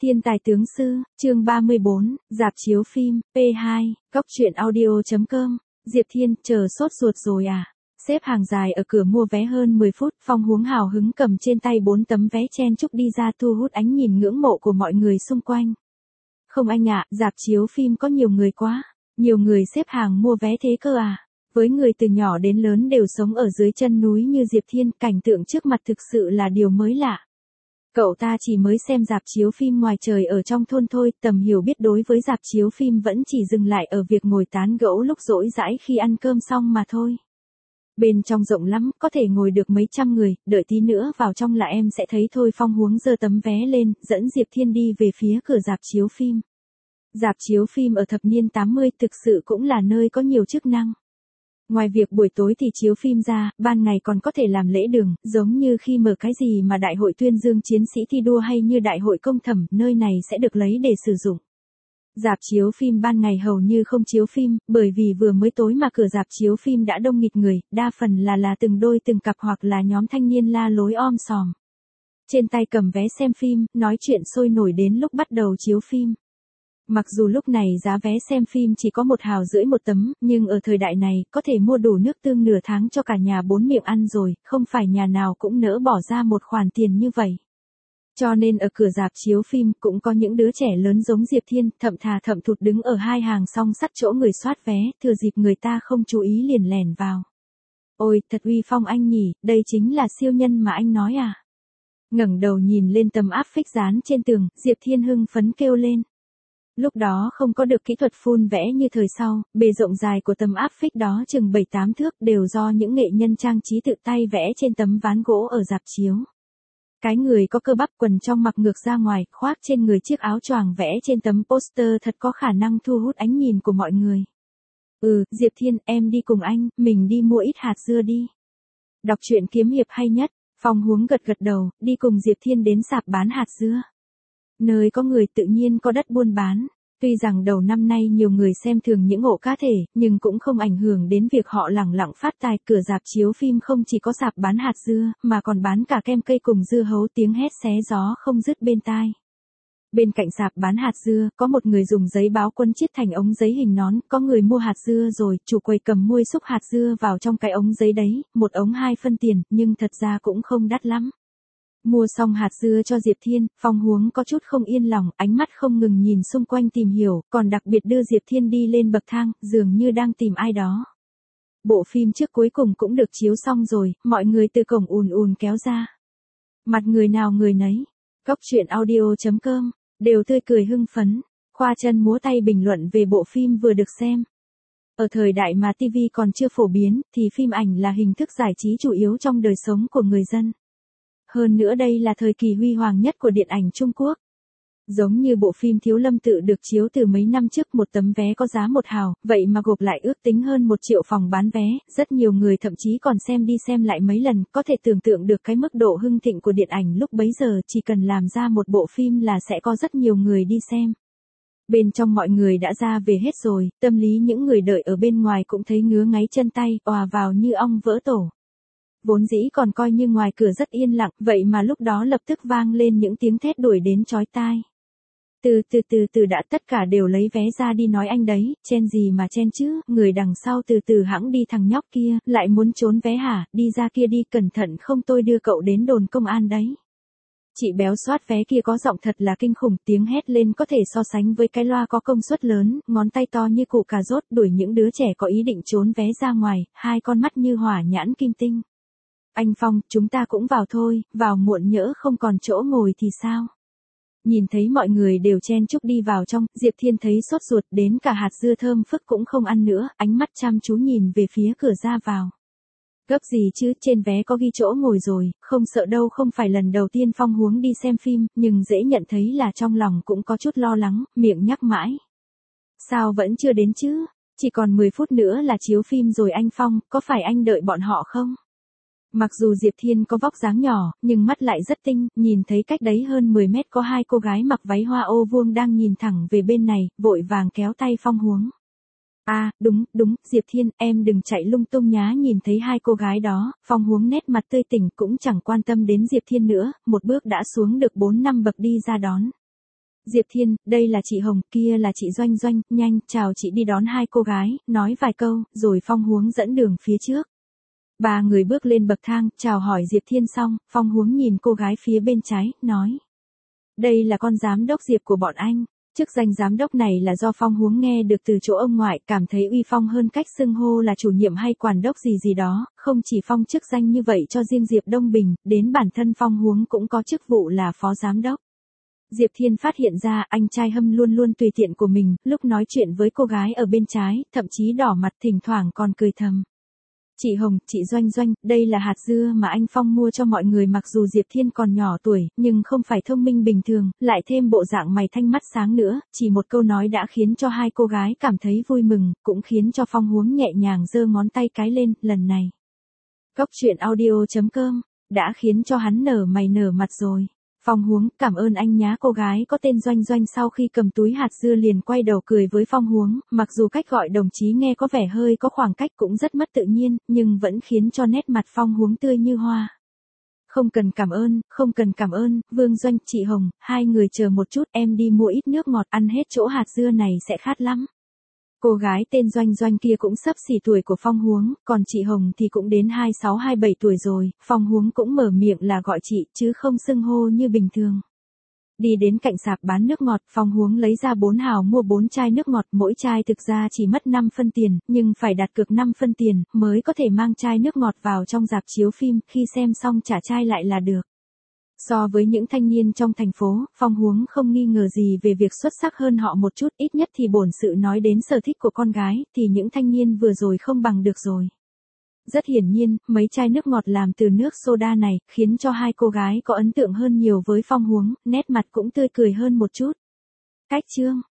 Thiên tài tướng sư, chương 34, rạp chiếu phim, P2, coctruyện audio.com, Diệp Thiên, chờ sốt ruột rồi à? Xếp hàng dài ở cửa mua vé hơn 10 phút, Phong Huống hào hứng cầm trên tay 4 tấm vé chen chúc đi ra thu hút ánh nhìn ngưỡng mộ của mọi người xung quanh. Không anh ạ, rạp chiếu phim có nhiều người quá, nhiều người xếp hàng mua vé thế cơ à? Với người từ nhỏ đến lớn đều sống ở dưới chân núi như Diệp Thiên, cảnh tượng trước mặt thực sự là điều mới lạ. Cậu ta chỉ mới xem rạp chiếu phim ngoài trời ở trong thôn thôi, tầm hiểu biết đối với rạp chiếu phim vẫn chỉ dừng lại ở việc ngồi tán gẫu lúc rỗi rãi khi ăn cơm xong mà thôi. Bên trong rộng lắm, có thể ngồi được mấy trăm người, đợi tí nữa vào trong là em sẽ thấy thôi. Phong Huống giơ tấm vé lên, dẫn Diệp Thiên đi về phía cửa rạp chiếu phim. Rạp chiếu phim ở thập niên 80 thực sự cũng là nơi có nhiều chức năng. Ngoài việc buổi tối thì chiếu phim ra, ban ngày còn có thể làm lễ đường, giống như khi mở cái gì mà đại hội tuyên dương chiến sĩ thi đua hay như đại hội công thẩm, nơi này sẽ được lấy để sử dụng. Rạp chiếu phim ban ngày hầu như không chiếu phim, bởi vì vừa mới tối mà cửa rạp chiếu phim đã đông nghịt người, đa phần là từng đôi từng cặp hoặc là nhóm thanh niên la lối om sòm. Trên tay cầm vé xem phim, nói chuyện sôi nổi đến lúc bắt đầu chiếu phim. Mặc dù lúc này giá vé xem phim chỉ có 1,50 một tấm, nhưng ở thời đại này, có thể mua đủ nước tương nửa tháng cho cả nhà 4 miệng ăn rồi, không phải nhà nào cũng nỡ bỏ ra một khoản tiền như vậy. Cho nên ở cửa rạp chiếu phim cũng có những đứa trẻ lớn giống Diệp Thiên, thậm thụt đứng ở hai hàng song sắt chỗ người soát vé, thừa dịp người ta không chú ý liền lèn vào. Ôi, thật uy phong anh nhỉ, đây chính là siêu nhân mà anh nói à? Ngẩng đầu nhìn lên tấm áp phích dán trên tường, Diệp Thiên hưng phấn kêu lên. Lúc đó không có được kỹ thuật phun vẽ như thời sau, bề rộng dài của tấm áp phích đó chừng 7-8 thước đều do những nghệ nhân trang trí tự tay vẽ trên tấm ván gỗ ở rạp chiếu. Cái người có cơ bắp quần trong mặc ngược ra ngoài, khoác trên người chiếc áo choàng vẽ trên tấm poster thật có khả năng thu hút ánh nhìn của mọi người. Diệp Thiên, em đi cùng anh, mình đi mua ít hạt dưa đi. Đọc truyện kiếm hiệp hay nhất, Phong Huống gật đầu, đi cùng Diệp Thiên đến sạp bán hạt dưa. Nơi có người tự nhiên có đất buôn bán. Tuy rằng đầu năm nay nhiều người xem thường những ổ cá thể, nhưng cũng không ảnh hưởng đến việc họ lẳng lặng phát tài. Cửa rạp chiếu phim không chỉ có sạp bán hạt dưa, mà còn bán cả kem cây cùng dưa hấu, tiếng hét xé gió không dứt bên tai. Bên cạnh sạp bán hạt dưa, có một người dùng giấy báo quân chiết thành ống giấy hình nón, có người mua hạt dưa rồi, chủ quầy cầm muôi xúc hạt dưa vào trong cái ống giấy đấy, một ống 2 phân tiền, nhưng thật ra cũng không đắt lắm. Mua xong hạt dưa cho Diệp Thiên, Phong Huống có chút không yên lòng, ánh mắt không ngừng nhìn xung quanh tìm hiểu, còn đặc biệt đưa Diệp Thiên đi lên bậc thang, dường như đang tìm ai đó. Bộ phim trước cuối cùng cũng được chiếu xong rồi, mọi người từ cổng ùn kéo ra. Mặt người nào người nấy, coctruyện audio.com, đều tươi cười hưng phấn, khoa chân múa tay bình luận về bộ phim vừa được xem. Ở thời đại mà TV còn chưa phổ biến, thì phim ảnh là hình thức giải trí chủ yếu trong đời sống của người dân. Hơn nữa đây là thời kỳ huy hoàng nhất của điện ảnh Trung Quốc. Giống như bộ phim Thiếu Lâm Tự được chiếu từ mấy năm trước, một tấm vé có giá 1 hào, vậy mà gộp lại ước tính hơn 1 triệu phòng bán vé, rất nhiều người thậm chí còn xem đi xem lại mấy lần, có thể tưởng tượng được cái mức độ hưng thịnh của điện ảnh lúc bấy giờ, chỉ cần làm ra một bộ phim là sẽ có rất nhiều người đi xem. Bên trong mọi người đã ra về hết rồi, tâm lý những người đợi ở bên ngoài cũng thấy ngứa ngáy chân tay, òa vào như ong vỡ tổ. Vốn dĩ còn coi như ngoài cửa rất yên lặng, vậy mà lúc đó lập tức vang lên những tiếng thét đuổi đến chói tai. Từ đã, tất cả đều lấy vé ra đi, nói anh đấy, chen gì mà chen chứ, người đằng sau từ hãng đi, thằng nhóc kia, lại muốn trốn vé hả, đi ra kia đi, cẩn thận không tôi đưa cậu đến đồn công an đấy. Chị béo soát vé kia có giọng thật là kinh khủng, tiếng hét lên có thể so sánh với cái loa có công suất lớn, ngón tay to như củ cà rốt, đuổi những đứa trẻ có ý định trốn vé ra ngoài, hai con mắt như hỏa nhãn kim tinh. Anh Phong, chúng ta cũng vào thôi, vào muộn nhỡ không còn chỗ ngồi thì sao? Nhìn thấy mọi người đều chen chúc đi vào trong, Diệp Thiên thấy sốt ruột, đến cả hạt dưa thơm phức cũng không ăn nữa, ánh mắt chăm chú nhìn về phía cửa ra vào. Gấp gì chứ, trên vé có ghi chỗ ngồi rồi, không sợ đâu. Không phải lần đầu tiên Phong Huống đi xem phim, nhưng dễ nhận thấy là trong lòng cũng có chút lo lắng, miệng nhắc mãi. Sao vẫn chưa đến chứ? Chỉ còn 10 phút nữa là chiếu phim rồi anh Phong, có phải anh đợi bọn họ không? Mặc dù Diệp Thiên có vóc dáng nhỏ, nhưng mắt lại rất tinh, nhìn thấy cách đấy hơn 10 mét có 2 cô gái mặc váy hoa ô vuông đang nhìn thẳng về bên này, vội vàng kéo tay Phong Huống. À, đúng, Diệp Thiên, em đừng chạy lung tung nhá. Nhìn thấy 2 cô gái đó, Phong Huống nét mặt tươi tỉnh, cũng chẳng quan tâm đến Diệp Thiên nữa, một bước đã xuống được 4-5 bậc đi ra đón. Diệp Thiên, đây là chị Hồng, kia là chị Doanh Doanh, nhanh, chào chị đi đón hai cô gái, nói vài câu, rồi Phong Huống dẫn đường phía trước. Ba người bước lên bậc thang, chào hỏi Diệp Thiên xong, Phong Huống nhìn cô gái phía bên trái, nói. Đây là con giám đốc Diệp của bọn anh. Chức danh giám đốc này là do Phong Huống nghe được từ chỗ ông ngoại, cảm thấy uy phong hơn cách xưng hô là chủ nhiệm hay quản đốc gì gì đó, không chỉ phong chức danh như vậy cho riêng Diệp Đông Bình, đến bản thân Phong Huống cũng có chức vụ là phó giám đốc. Diệp Thiên phát hiện ra anh trai Hâm luôn luôn tùy tiện của mình, lúc nói chuyện với cô gái ở bên trái, thậm chí đỏ mặt thỉnh thoảng còn cười thầm. Chị Hồng, chị Doanh Doanh, đây là hạt dưa mà anh Phong mua cho mọi người. Mặc dù Diệp Thiên còn nhỏ tuổi, nhưng không phải thông minh bình thường, lại thêm bộ dạng mày thanh mắt sáng nữa, chỉ một câu nói đã khiến cho hai cô gái cảm thấy vui mừng, cũng khiến cho Phong Huống nhẹ nhàng giơ ngón tay cái lên, lần này. Cốc truyện audio.com, đã khiến cho hắn nở mày nở mặt rồi. Phong Huống, cảm ơn anh nhá. Cô gái có tên Doanh Doanh sau khi cầm túi hạt dưa liền quay đầu cười với Phong Huống, mặc dù cách gọi đồng chí nghe có vẻ hơi có khoảng cách cũng rất mất tự nhiên, nhưng vẫn khiến cho nét mặt Phong Huống tươi như hoa. Không cần cảm ơn, Vương Doanh, chị Hồng, hai người chờ một chút, em đi mua ít nước ngọt, ăn hết chỗ hạt dưa này sẽ khát lắm. Cô gái tên Doanh Doanh kia cũng xấp xỉ tuổi của Phong Huống, còn chị Hồng thì cũng đến 26-27 tuổi rồi, Phong Huống cũng mở miệng là gọi chị, chứ không xưng hô như bình thường. Đi đến cạnh sạp bán nước ngọt, Phong Huống lấy ra 4 hào mua 4 chai nước ngọt, mỗi chai thực ra chỉ mất 5 phân tiền, nhưng phải đặt cược 5 phân tiền, mới có thể mang chai nước ngọt vào trong rạp chiếu phim, khi xem xong trả chai lại là được. So với những thanh niên trong thành phố, Phong Huống không nghi ngờ gì về việc xuất sắc hơn họ một chút, ít nhất thì bổn sự nói đến sở thích của con gái, thì những thanh niên vừa rồi không bằng được rồi. Rất hiển nhiên, mấy chai nước ngọt làm từ nước soda này, khiến cho hai cô gái có ấn tượng hơn nhiều với Phong Huống, nét mặt cũng tươi cười hơn một chút. Cách chương